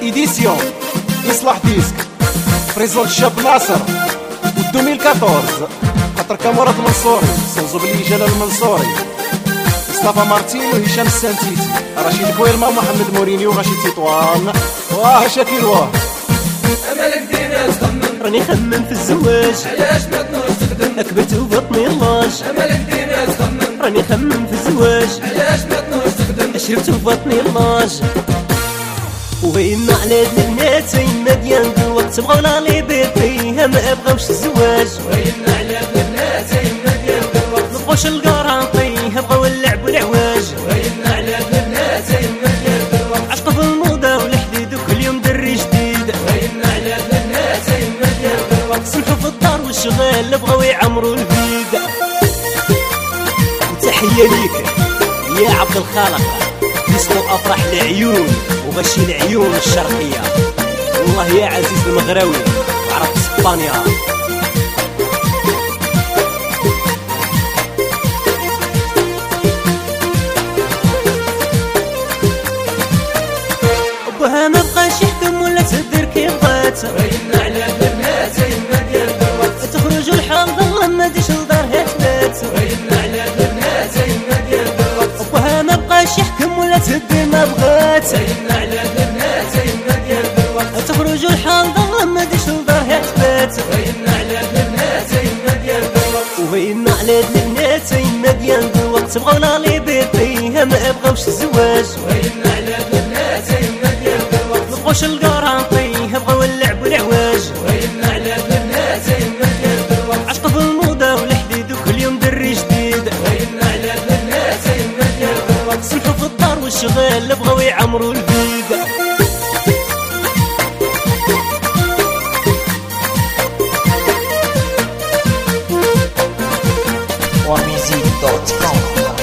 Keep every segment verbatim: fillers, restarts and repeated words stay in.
إديسيون إصلاح ديسك بريزون الشاب ناصر و ألفين وأربعطاش خاطر كامورات منصوري سوزو بلي جلال المنصوري مصطفى مارتين وهشام السانتيتي رشيد كويرما محمد مورينيو غاشي تطوان واه شاكير واه. امالك دينا تخمم راني خمم في الزواج علاش ما تنوض تخدم اكبت وبطني اللاج. امالك دينا تخمم راني خمم في الزواج علاش ما تنوض تخدم شربت وبطني اللاج. وين على البناتين مديان بالوقت بغاو لا ليبرتي ما بغاوش الزواج. وين على البناتين مديان بالوقت مبغاوش القراطي بغاو اللعب والعواج. وين على البناتين مديان بالوقت عشق في الموضة والحديد وكل يوم دري جديد. وين على البناتين مديان بالوقت سمحوا في الدار والشغال بغاو يعمروا البيد. وتحية ليك يا عبد الخالق ديسكو افراح العيون وغشي العيون الشرقية. والله يا عزيز المغراوي وعرب اسبانيا. وبها ما بقاش يحكم ولا تدير كي بغات. وين على البناتين مديان بالوقت تخرجوا الحال ضل ما ديش لدارها تبات. وين على البناتين مديان بالوقت وبها ما بقاش يحكم ولا تدير ما بغات. وين على البناتين مديان بالوقت تخرجوا الحال ضل ما ديش لدارها تبات. وين على البناتين مديان بالوقت وين على البناتين مديان بالوقت بغاو لا ليبرتي ما بغاوش الزواج. وين على البناتين مديان بالوقت مبغاوش القراطي بغاو اللعب والعواج. وين على البناتين مديان بالوقت عشق في الموضة والحديد وكل يوم دري جديد. وين على البناتين مديان بالوقت سمحوا في الدار والشغال بغاو يعمروا البيد. وميزيك دوت كوم.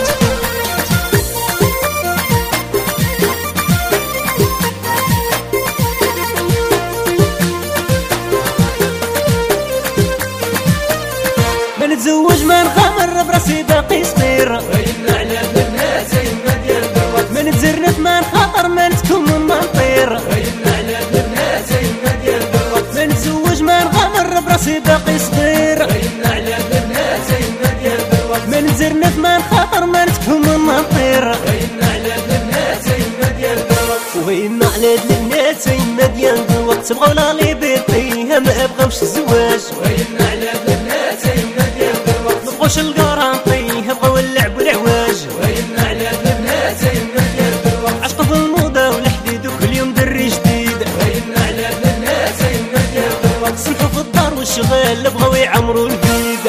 ما نتزوج ما نغامر براسي باقي صغير. وين على البناتين مديان بالوقت ما نتزرنف ما نخاطر ما نتكون ما نطير. وين على البناتين مديان بالوقت ما نتزوج ما نغامر براسي باقي صغير. وين على البناتين مديان بالوقت ما نتزرنف ما نخاطر ما نتكون ما نطير. وين على البناتين مديان بالوقت وين على البناتين مديان بالوقت بغاو لا ليبرتي ما بغاوش الزواج. وين على البناتين مديان بالوقت مبغاوش القراطي بغاو اللعب والعواج. وين على البناتين مديان بالوقت عشق في الموضة والحديد وكل يوم دري جديد. وين على البناتين مديان بالوقت سمحوا في الدار والشغال بغاو يعمروا البيد.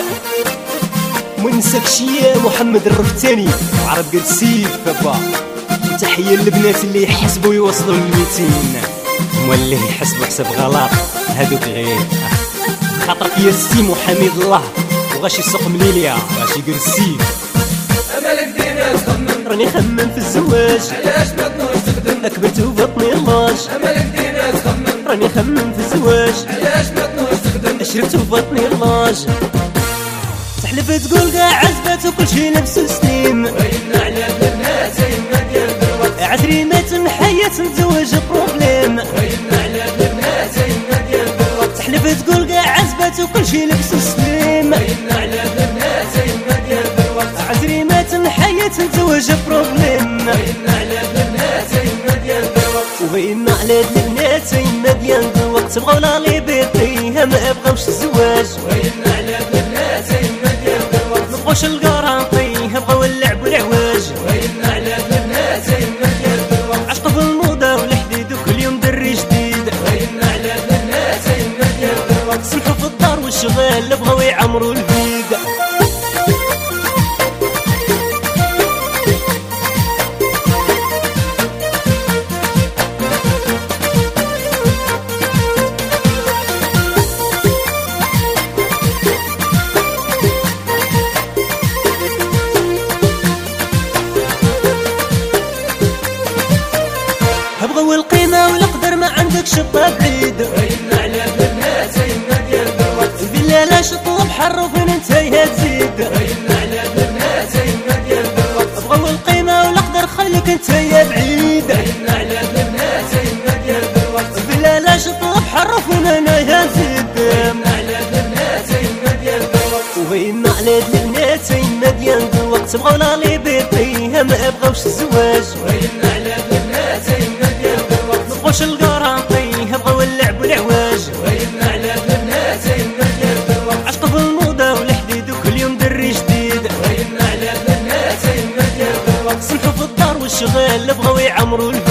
منسكش يا محمد الرفتاني وعرب قد سيف بابا. وتحية للبنات اللي يحسبوا يوصلوا للميتين هما اللي يحسبوا حساب غلط هادوك غير. خاطرك يا سي محمد الله وغاشي سوق مليليا غاشي قد سيف. امالك دينا تخمم راني خمم في الزواج علاش ما تنوض تخدم اكبت وبطني اللاج. امالك دينا تخمم راني خمم في الزواج علاش ما تنوض تخدم شربت وبطني اللاج. تحلف تقول كاع عزبات وكل شي لبس سليم. وين على البناتين مديان بالوقت عزريمات حياة نتزوج بروبليم. وين على البناتين مديان بالوقت تحلف تقول كاع عزبات وكل شي لبس سليم. وين على البناتين مديان بالوقت عزريمات حياة نتزوج بروبليم. وين على البناتين مديان بالوقت وين على البناتين مديان بالوقت بغاو لا ليبرتي ما بغاوش الزواج. وين على البناتين مديان بالوقت مبغاوش القراطي بغاو اللعب والعواج. وين على البناتين مديان بالوقت عشق في الموضة والحديد وكل يوم دري جديد. وين على البناتين مديان بالوقت سمحوا في الدار والشغال بغاو يعمروا البيد. بغاو القيمة والقدر ما عندك شطة بعيد. وين على البناتين مديان بالوقت بالله لا شطوب حر وفين انتيها تزيد. وين على البناتين مديان بالوقت بغاو القيمة والقدر خليك انتيا بعيد. وين على البناتين مديان بالوقت ولاد البنات يما ديال الوقت بغاو لا ليبرتي ما بغاوش الزواج ويلنا على البنات يما ديال الوقت مبغاوش الكراطي بغاو اللعب والعواج ويلنا على البنات يما ديال الوقت عشقوا في الموضة والحديد وكل يوم دري جديد ويلنا على البنات يما ديال الوقت سمحوا في الدار والشغال بغاو يعمروا